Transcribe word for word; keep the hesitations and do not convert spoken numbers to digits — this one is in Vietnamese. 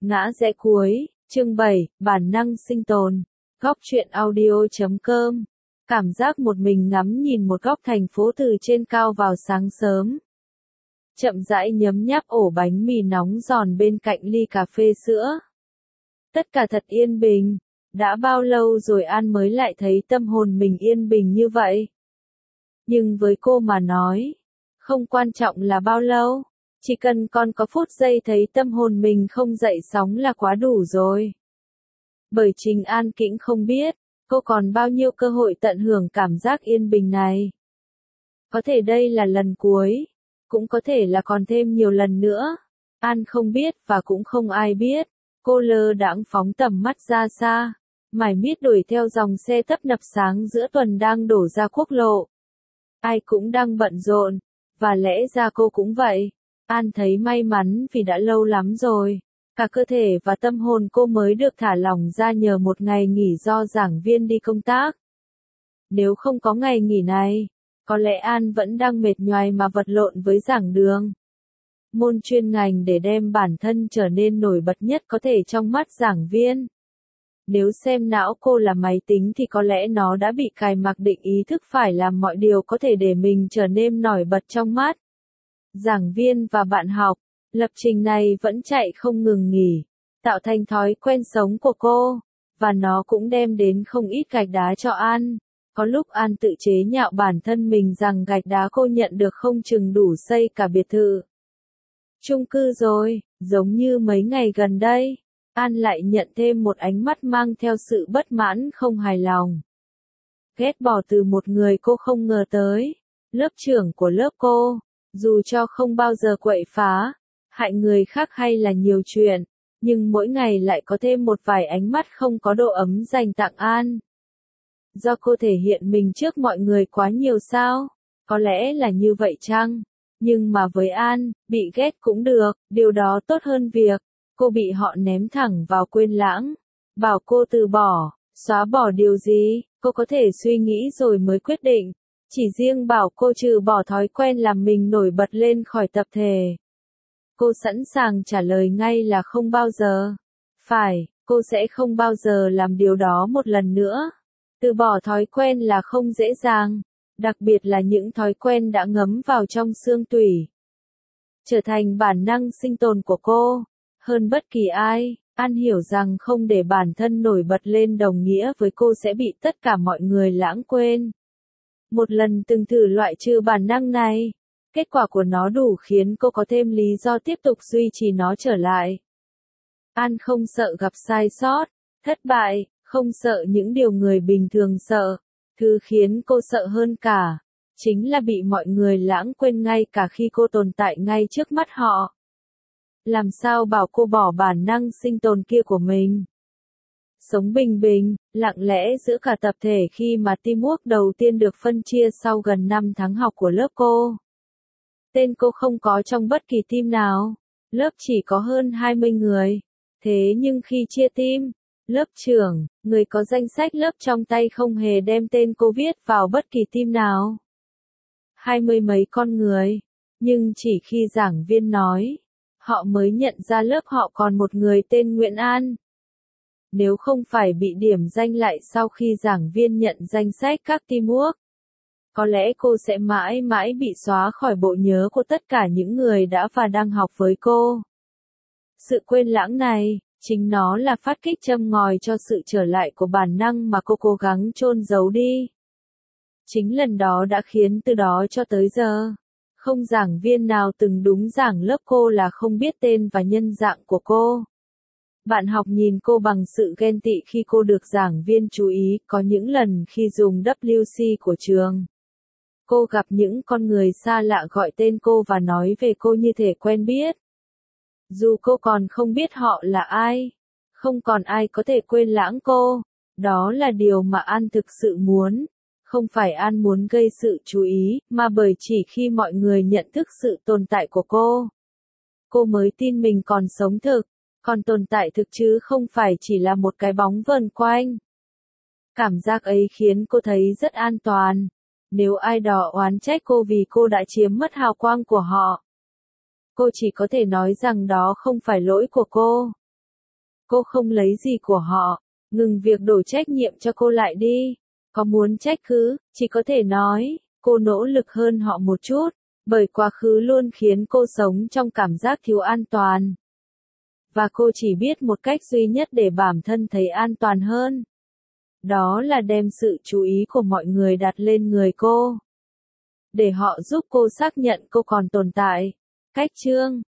Ngã rẽ cuối, chương bảy, bản năng sinh tồn. Góc truyện audio chấm com. Cảm giác một mình ngắm nhìn một góc thành phố từ trên cao vào sáng sớm. Chậm rãi nhấm nháp ổ bánh mì nóng giòn bên cạnh ly cà phê sữa. Tất cả thật yên bình. Đã bao lâu rồi An mới lại thấy tâm hồn mình yên bình như vậy? Nhưng với cô mà nói, không quan trọng là bao lâu. Chỉ cần còn có phút giây thấy tâm hồn mình không dậy sóng là quá đủ rồi. Bởi chính An Kĩnh không biết, cô còn bao nhiêu cơ hội tận hưởng cảm giác yên bình này. Có thể đây là lần cuối, cũng có thể là còn thêm nhiều lần nữa. An không biết và cũng không ai biết. Cô lơ đãng phóng tầm mắt ra xa, mải miết đuổi theo dòng xe tấp nập sáng giữa tuần đang đổ ra quốc lộ. Ai cũng đang bận rộn, và lẽ ra cô cũng vậy. An thấy may mắn vì đã lâu lắm rồi, cả cơ thể và tâm hồn cô mới được thả lỏng ra nhờ một ngày nghỉ do giảng viên đi công tác. Nếu không có ngày nghỉ này, có lẽ An vẫn đang mệt nhoài mà vật lộn với giảng đường. Môn chuyên ngành để đem bản thân trở nên nổi bật nhất có thể trong mắt giảng viên. Nếu xem não cô là máy tính thì có lẽ nó đã bị cài mặc định ý thức phải làm mọi điều có thể để mình trở nên nổi bật trong mắt giảng viên và bạn học. Lập trình này vẫn chạy không ngừng nghỉ, tạo thành thói quen sống của cô, và nó cũng đem đến không ít gạch đá cho An. Có lúc An tự chế nhạo bản thân mình rằng gạch đá cô nhận được không chừng đủ xây cả biệt thự, chung cư rồi. Giống như mấy ngày gần đây, An lại nhận thêm một ánh mắt mang theo sự bất mãn không hài lòng. Ghét bỏ từ một người cô không ngờ tới, lớp trưởng của lớp cô. Dù cho không bao giờ quậy phá, hại người khác hay là nhiều chuyện, nhưng mỗi ngày lại có thêm một vài ánh mắt không có độ ấm dành tặng An. Do cô thể hiện mình trước mọi người quá nhiều sao? Có lẽ là như vậy chăng? Nhưng mà với An, bị ghét cũng được, điều đó tốt hơn việc cô bị họ ném thẳng vào quên lãng. Bảo cô từ bỏ, xóa bỏ điều gì, cô có thể suy nghĩ rồi mới quyết định. Chỉ riêng bảo cô trừ bỏ thói quen làm mình nổi bật lên khỏi tập thể, cô sẵn sàng trả lời ngay là không bao giờ. Phải, cô sẽ không bao giờ làm điều đó một lần nữa. Từ bỏ thói quen là không dễ dàng, đặc biệt là những thói quen đã ngấm vào trong xương tủy. Trở thành bản năng sinh tồn của cô, hơn bất kỳ ai. An hiểu rằng không để bản thân nổi bật lên đồng nghĩa với cô sẽ bị tất cả mọi người lãng quên. Một lần từng thử loại trừ bản năng này, kết quả của nó đủ khiến cô có thêm lý do tiếp tục duy trì nó trở lại. An không sợ gặp sai sót, thất bại, không sợ những điều người bình thường sợ. Thứ khiến cô sợ hơn cả, chính là bị mọi người lãng quên ngay cả khi cô tồn tại ngay trước mắt họ. Làm sao bảo cô bỏ bản năng sinh tồn kia của mình? Sống bình bình, lặng lẽ giữa cả tập thể khi mà teamwork đầu tiên được phân chia sau gần năm tháng học của lớp cô. Tên cô không có trong bất kỳ team nào, lớp chỉ có hơn hai mươi người. Thế nhưng khi chia team, lớp trưởng, người có danh sách lớp trong tay không hề đem tên cô viết vào bất kỳ team nào. Hai mươi mấy con người, nhưng chỉ khi giảng viên nói, họ mới nhận ra lớp họ còn một người tên Nguyễn An. Nếu không phải bị điểm danh lại sau khi giảng viên nhận danh sách các teamwork, có lẽ cô sẽ mãi mãi bị xóa khỏi bộ nhớ của tất cả những người đã và đang học với cô. Sự quên lãng này, chính nó là phát kích châm ngòi cho sự trở lại của bản năng mà cô cố gắng chôn giấu đi. Chính lần đó đã khiến từ đó cho tới giờ, không giảng viên nào từng đúng giảng lớp cô là không biết tên và nhân dạng của cô. Bạn học nhìn cô bằng sự ghen tị khi cô được giảng viên chú ý, có những lần khi dùng W C của trường. Cô gặp những con người xa lạ gọi tên cô và nói về cô như thể quen biết. Dù cô còn không biết họ là ai, không còn ai có thể quên lãng cô. Đó là điều mà An thực sự muốn. Không phải An muốn gây sự chú ý, mà bởi chỉ khi mọi người nhận thức sự tồn tại của cô, cô mới tin mình còn sống thực, còn tồn tại thực chứ không phải chỉ là một cái bóng vờn quanh. Cảm giác ấy khiến cô thấy rất an toàn. Nếu ai đó oán trách cô vì cô đã chiếm mất hào quang của họ, cô chỉ có thể nói rằng đó không phải lỗi của cô. Cô không lấy gì của họ, ngừng việc đổ trách nhiệm cho cô lại đi. Có muốn trách cứ, chỉ có thể nói, cô nỗ lực hơn họ một chút, bởi quá khứ luôn khiến cô sống trong cảm giác thiếu an toàn. Và cô chỉ biết một cách duy nhất để bản thân thấy an toàn hơn. Đó là đem sự chú ý của mọi người đặt lên người cô. Để họ giúp cô xác nhận cô còn tồn tại. Cách chương